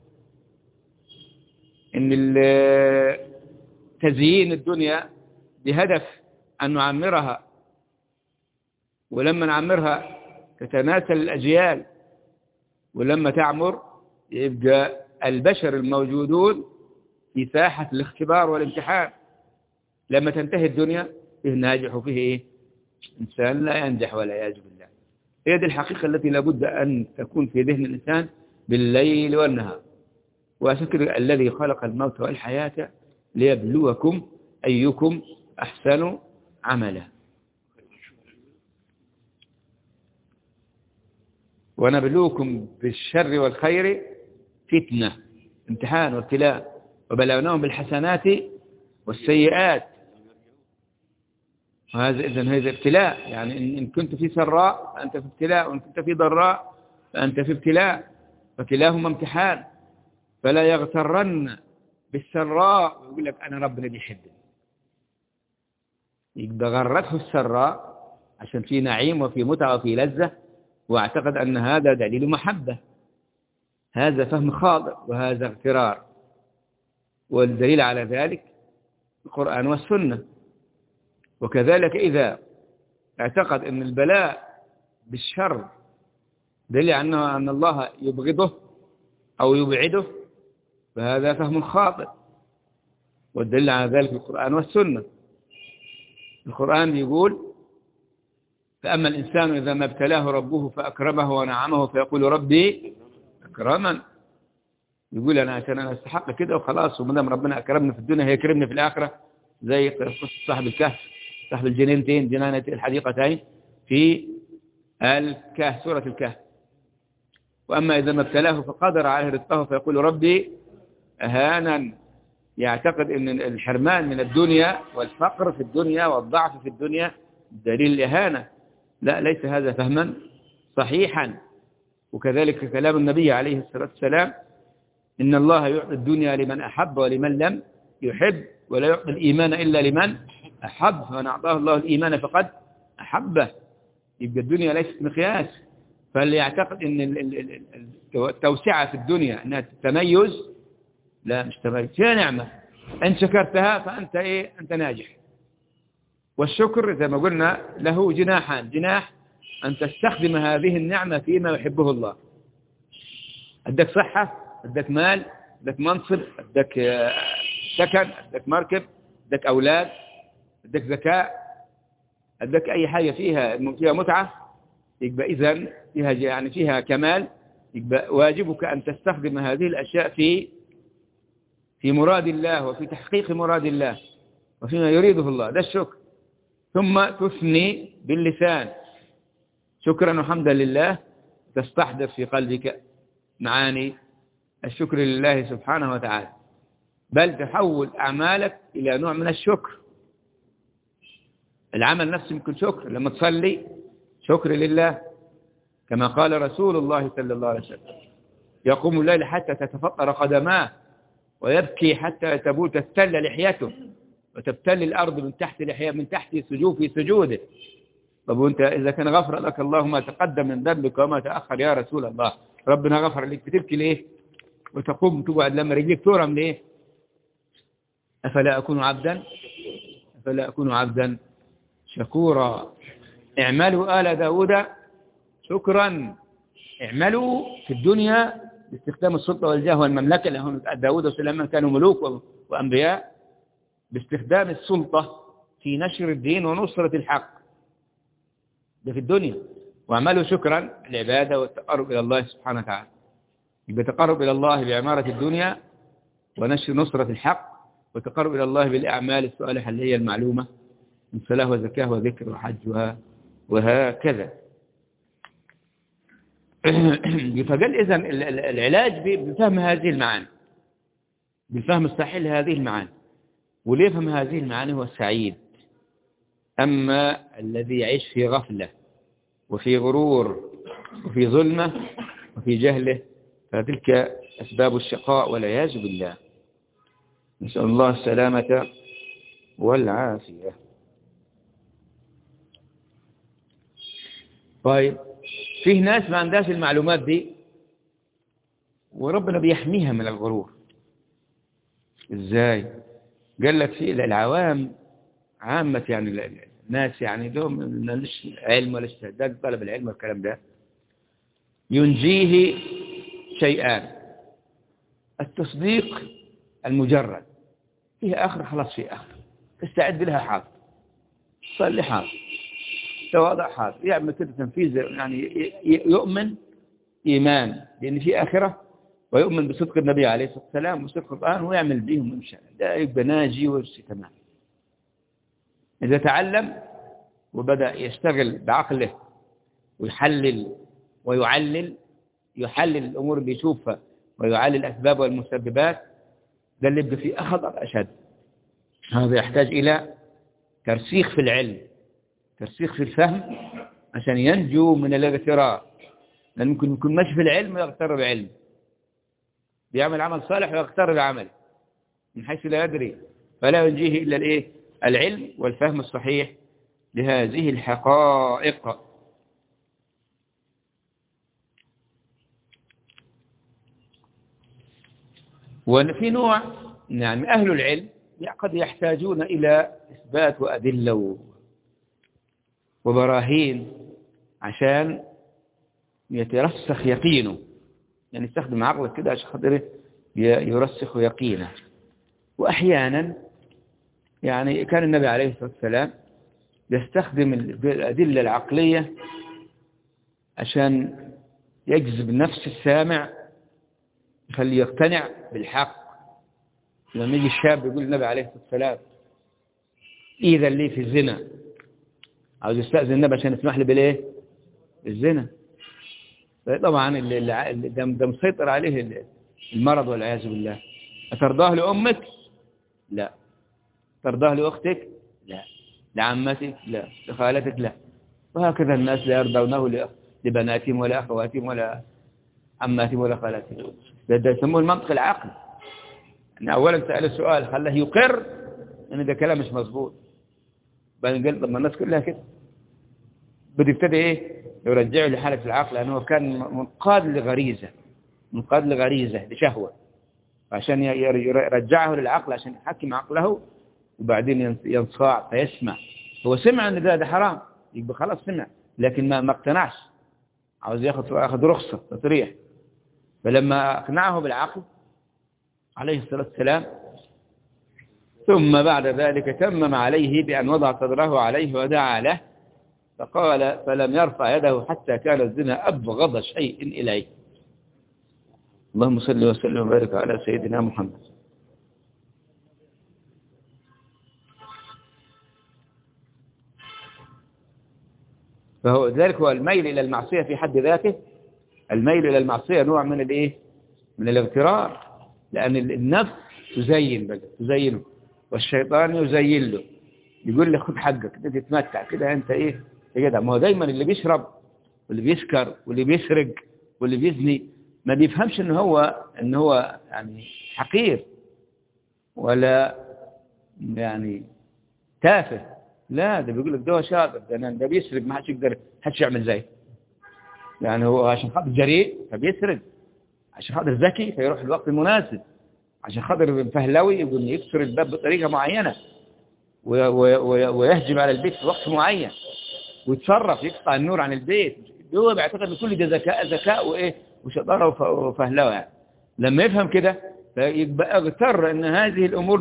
إن تزيين الدنيا بهدف أن نعمرها، ولما نعمرها تتناسل الأجيال، ولما تعمر يبقى البشر الموجودون في ساحة الاختبار والامتحان. لما تنتهي الدنيا فيه ناجح وفيه إيه؟ إنسان لا ينجح والعياذ بالله. هي دي الحقيقة التي لابد أن تكون في ذهن الإنسان بالليل والنهار. وأشكر الذي خلق الموت والحياة ليبلوكم أيكم أحسن عملا. ونبلوكم بالشر والخير فتنة، امتحان وابتلاء، وبلوناهم بالحسنات والسيئات. وهذا إذن هذا ابتلاء، يعني إن كنت في سراء فأنت في ابتلاء، وإن كنت في ضراء فأنت في ابتلاء، فكلاهما امتحان. فلا يغترن بالسراء ويقول لك أنا ربنا بيحبني، يبقى غرته السراء عشان في نعيم وفي متعة وفي لذة، واعتقد أن هذا دليل محبة. هذا فهم خاطئ وهذا اغترار. والدليل على ذلك القرآن والسنة. وكذلك إذا اعتقد أن البلاء بالشر دليل عنه أن الله يبغضه أو يبعده، فهذا فهم خاطئ. والدليل على ذلك القرآن والسنة. القرآن يقول فأما الإنسان إذا ما ابتلاه ربه فأكرمه ونعمه فيقول ربي أكرمن. يقول أنا عشان أنا أستحق كده وخلاص، ومدام ربنا أكرمني في الدنيا هيكرمني في الآخرة، زي قصة صاحب الكهف، صاحب الجنينتين، جنانة الحديقتين في الكهف، سورة الكهف. وأما إذا ما ابتلاه فقدر عليه رزقه فيقول ربي أهانا. يعتقد أن الحرمان من الدنيا والفقر في الدنيا والضعف في الدنيا دليل الإهانة. لا، ليس هذا فهما صحيحا. وكذلك كلام النبي عليه الصلاة والسلام إن الله يعطي الدنيا لمن أحب ولمن لم يحب، ولا يعطي الإيمان إلا لمن أحب، فمن أعطاه الله الإيمان فقد أحبه. يبقى الدنيا ليست مقياس. فاللي يعتقد أن التوسعة في الدنيا أنها تتميز، لا، مش تميز، هي نعمة إن شكرتها فأنت إيه؟ أنت ناجح. والشكر زي ما قلنا له جناحان: جناح أن تستخدم هذه النعمة فيما يحبه الله. أدك صحة، أدك مال، أدك منصب، أدك سكن، أدك مركب، أدك أولاد، أدك ذكاء، أدك أي حاجة فيها متعة، يبقى إذن فيها يعني فيها كمال. يبقى واجبك أن تستخدم هذه الأشياء في في مراد الله وفي تحقيق مراد الله وفيما يريده الله، ده الشكر. ثم تثني باللسان شكرا وحمدا لله، تستحضر في قلبك معاني الشكر لله سبحانه وتعالى، بل تحول أعمالك إلى نوع من الشكر. العمل نفسه يمكن شكر، لما تصلي شكر لله، كما قال رسول الله صلى الله عليه وسلم: يقوم الليل حتى تتفطر قدماه ويبكي حتى تبتل لحيته وتبتل الأرض من تحت لحية من تحت في سجوده. طب وانت إذا كان غفر لك الله ما تقدم من ذنبك وما تأخر يا رسول الله، ربنا غفر لك، بتبكي ليه وتقوم تقعد لما رجليك تورم ليه؟ أفلا أكون عبدا شكورا. اعملوا آل داود شكرا. اعملوا في الدنيا باستخدام السلطة والجاه والمملكة، لأنهم داود وسليمان كانوا ملوك وأنبياء، باستخدام السلطة في نشر الدين ونصرة الحق، ده في الدنيا. واعملوا شكرا، العبادة والتقرب إلى الله سبحانه وتعالى، بتقرب إلى الله بعمارة الدنيا ونشر نصرة الحق، وتقرب إلى الله بالأعمال الصالحة اللي هي المعلومة من صلاة وزكاة وذكر وحج وهكذا. فقال إذن العلاج بفهم هذه المعاني، بالفهم الصحيح لهذه المعاني، واللي يفهم هذه المعاني هو السعيد. أما الذي يعيش في غفلة وفي غرور وفي ظلمة وفي جهله، فتلك أسباب الشقاء والعياذ بالله. نسأل الله السلامة والعافية. طيب، فيه ناس ما عندهاش المعلومات دي وربنا بيحميها من الغرور. ازاي؟ قال لك في العوام عامة، يعني الناس يعني لهم مالش علم ولا استعداد طلب العلم والكلام ده، ينجيه شيئان: التصديق المجرد، فيه آخر خلاص، فيه آخر، استعد لها حاضر، صلي حاضر، تواضع حاضر، يعمل كده تنفيذ، يعني يؤمن إيمان لأن في آخرة، ويؤمن بصدق النبي عليه الصلاة والسلام وصدق القرآن ويعمل بهم إن شاء الله، ده يبقى ناجي ويرسي تمام. إذا تعلم وبدأ يشتغل بعقله ويحلل ويعلل، يحلل الأمور اللي يشوفها ويعلل الأسباب والمسببات، ده اللي يبقى فيه أخطر أشد. هذا يحتاج إلى ترسيخ في العلم، ترسيخ في الفهم، عشان ينجو من الاغترار. لأن ممكن يكون ماشي في العلم ويغتر بعلم، بيعمل عمل صالح ويغتر بعمله من حيث لا يدري، فلا ينجيه إلا العلم والفهم الصحيح لهذه الحقائق. وفي نوع يعني أهل العلم قد يحتاجون إلى إثبات وأدلة وبراهين عشان يترسخ يقينه، يعني يستخدم عقله كده عشان خاطر يرسخ يقينه. وأحيانا يعني كان النبي عليه الصلاة والسلام يستخدم الأدلة العقلية عشان يجذب نفس السامع، يخليه يقتنع بالحق. لما يجي الشاب يقول النبي عليه الصلاة والسلام: إذا لي في الزنا، عاوز يستأذن النبي عشان يسمح لي بالإيه؟ الزنا. طبعا ده مسيطر عليه المرض والعياذ بالله. أترضاه لأمك؟ لا. ترضاه لأختك؟ لا. لعمتك؟ لا. لخالتك؟ لا. وهكذا الناس لا يرضونه لبناتهم ولا أخواتهم ولا عماتهم ولا خالاتهم. ده يسموه المنطق العقلي. يعني أولا سأل السؤال خلاه يقر أن ده كلام مش مظبوط، بعدين قال طب ما الناس كلها كده، بده يبتدي إيه؟ يرجعه لحالة العقل، لأنه كان منقاد لغريزة لشهوة، عشان يرجعه للعقل عشان يحكم عقله، وبعدين ينصاع فيسمع. هو سمع أن ده حرام، يبقى خلاص سمع، لكن ما اقتنعش، عاوز ياخذ رخصة تصريح. فلما أقنعه بالعقل عليه الصلاة والسلام، ثم بعد ذلك تمم عليه بأن وضع صدره عليه ودعا له، فقال: فلم يرفع يده حتى كان الزنا أبغض شيء إليه. اللهم صل وسلم وبارك على سيدنا محمد. فهو ذلك هو الميل إلى المعصية في حد ذاته. الميل إلى المعصية نوع من الإيه؟ من الاغترار، لأن النفس تزين بقى، تزينه، والشيطان يزين له، يقول له خد حقك، انت تتمتع كده، انت ايه يا جدع. ما هو دايما اللي بيشرب واللي بيسكر واللي بيسرق واللي بيزني ما بيفهمش ان هو يعني حقير ولا يعني تافه. لا، ده بيقول لك ده شاطر، ده بيسرق، ما حدش يقدر، حدش يعمل زيه. يعني هو عشان خاطر جريء فبيسرق، عشان خاطر ذكي فيروح الوقت المناسب، عشان خاطر فهلوي يقول يكسر الباب بطريقة معينة ويهجم على البيت في وقت معين ويتصرف يقطع النور عن البيت. هو بيعتقد ان كل ده ذكاء وايه وشطاره وفهلوه يعني. لما يفهم كده فيبقى اغتر ان هذه الامور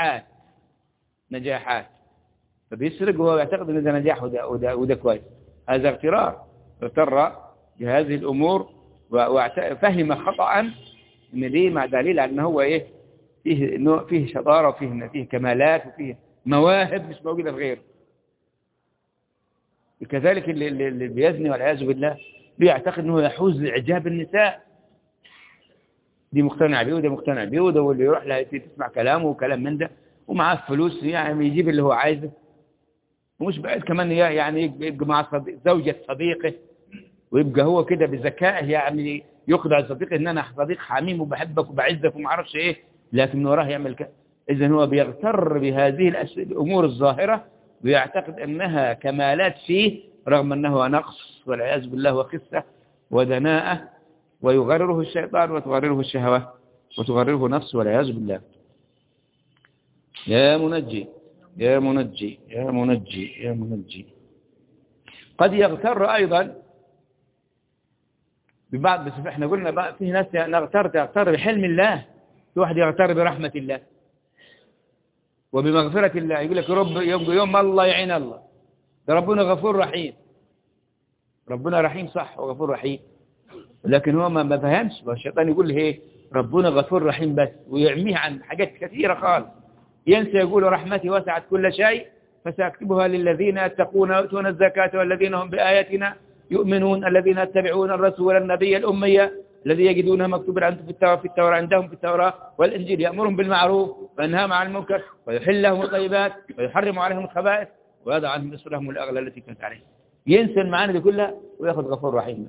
نجاحات فبيسرق وهو يعتقد ان ده نجاح وده كويس. هذا اغترار، اغتر بهذه الامور وفهم خطأ ان دي مع دليل على ان هو ايه فيه شطاره وفيه كمالات وفيه مواهب مش موجوده في غيره. كذلك اللي بيزني والعياذ بالله بيعتقد انه يحوز اعجاب النساء، دي مقتنع بيه وده مقتنع بيه، وده واللي يروح لها تسمع كلامه وكلام من ده ومعاه فلوس يعني يجيب اللي هو عايزه. ومش بعيد كمان يعني يبقى مع زوجة صديقه ويبقى هو كده بذكائه يعني يخدع صديقه ان انا صديق حميم وبحبك وبعزك وما اعرفش ايه، لكن من وراه يعمل كده. اذا هو بيغتر بهذه الامور الظاهره ويعتقد انها كمالات فيه رغم انه نقص والعياذ بالله وخسه ودناءه، ويغرره الشيطان وتغرره الشهوات وتغرره نفسه والعياذ بالله. يا منجي يا منجي يا منجي يا منجي. قد يغتر ايضا ببعض، بس احنا قلنا بقى في ناس يغتر بحلم الله، في واحد يغتر برحمة الله وبمغفرة الله، يقول لك رب يوم الله يعين الله، ده ربنا غفور رحيم. ربنا رحيم صح وغفور رحيم، لكن هو ما فهمش. والشيطان يقول له ايه ربنا غفور رحيم بس، ويعميه عن حاجات كثيرة خالص. ينسى يقول رحمتي وسعت كل شيء فسأكتبها للذين يتقون ويؤتون الزكاة والذين هم بآياتنا يؤمنون الذين يتبعون الرسول النبي الأمي الذي يجدونه مكتوبا عندهم في التوراة عندهم في التوراة والإنجيل يأمرهم بالمعروف وينهاهم عن المنكر ويحل لهم الطيبات ويحرم عليهم الخبائث ويضع عنهم إصرهم الأغلال التي كانت عليهم. ينسى المعاني دي كلها ويأخذ غفور رحيم.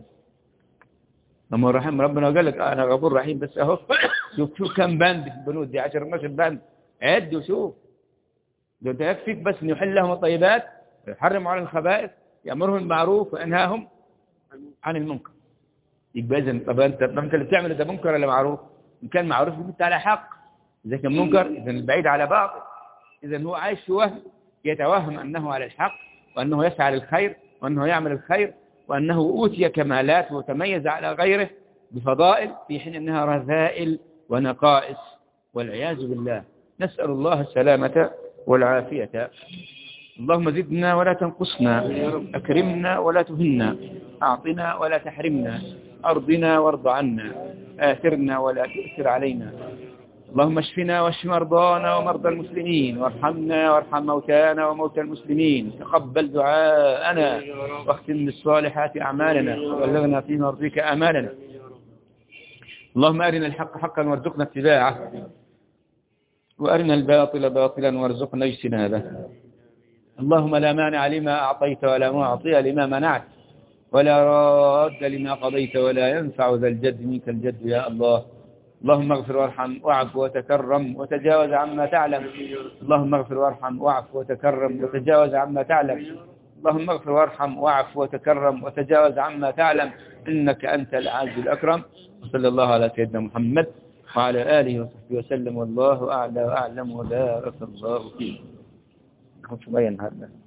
لما الرحيم ربنا قال لك أنا غفور رحيم بس أهو شوف كم بند في البنود دي 10 12 بند، عد وشوف. ده يكفيك بس أن يحل لهم الطيبات ويحرم عليهم الخبائث يأمرهم بالمعروف وينهاهم عن المنكر. يبقى إذن طب أنت اللي بتعمل ده منكر ولا معروف؟ إن كان معروف أنت على حق، إذا كان منكر إذن البعيد على باطل. إذن هو عايش في وهم، يتوهم أنه على الحق وأنه يسعى للخير وأنه يعمل الخير وأنه أوتي كمالات وتميز على غيره بفضائل في حين أنها رذائل ونقائص والعياذ بالله. نسأل الله السلامة والعافية. اللهم زدنا ولا تنقصنا، أكرمنا ولا تهنا، أعطنا ولا تحرمنا، أرضنا وارض عنا، آثرنا ولا تؤثر علينا. اللهم اشفنا واشف مرضانا ومرضى المسلمين، وارحمنا وارحم موتانا وموتى المسلمين. تقبل دعاءنا واختم بالصالحات أعمالنا وبلغنا في مرضيك آمالنا. اللهم أرنا الحق حقا وارزقنا اتباعه، وأرنا الباطل باطلا وارزقنا اجتنابه. اللهم لا مانع لما أعطيت ولا معطي لما منعت ولا راد لما قضيت ولا ينفع ذا الجد منك الجد يا الله. اللهم اغفر وارحم واعف وتكرم وتجاوز عما تعلم. اللهم اغفر وارحم واعف وتكرم وتجاوز عما تعلم. اللهم اغفر وارحم واعف وتكرم وتجاوز عما تعلم إنك أنت العز الأكرم. وصلى الله على سيدنا محمد وعلى آله وصحبه وسلم، والله أعلى وأعلم وبارك الله فيه.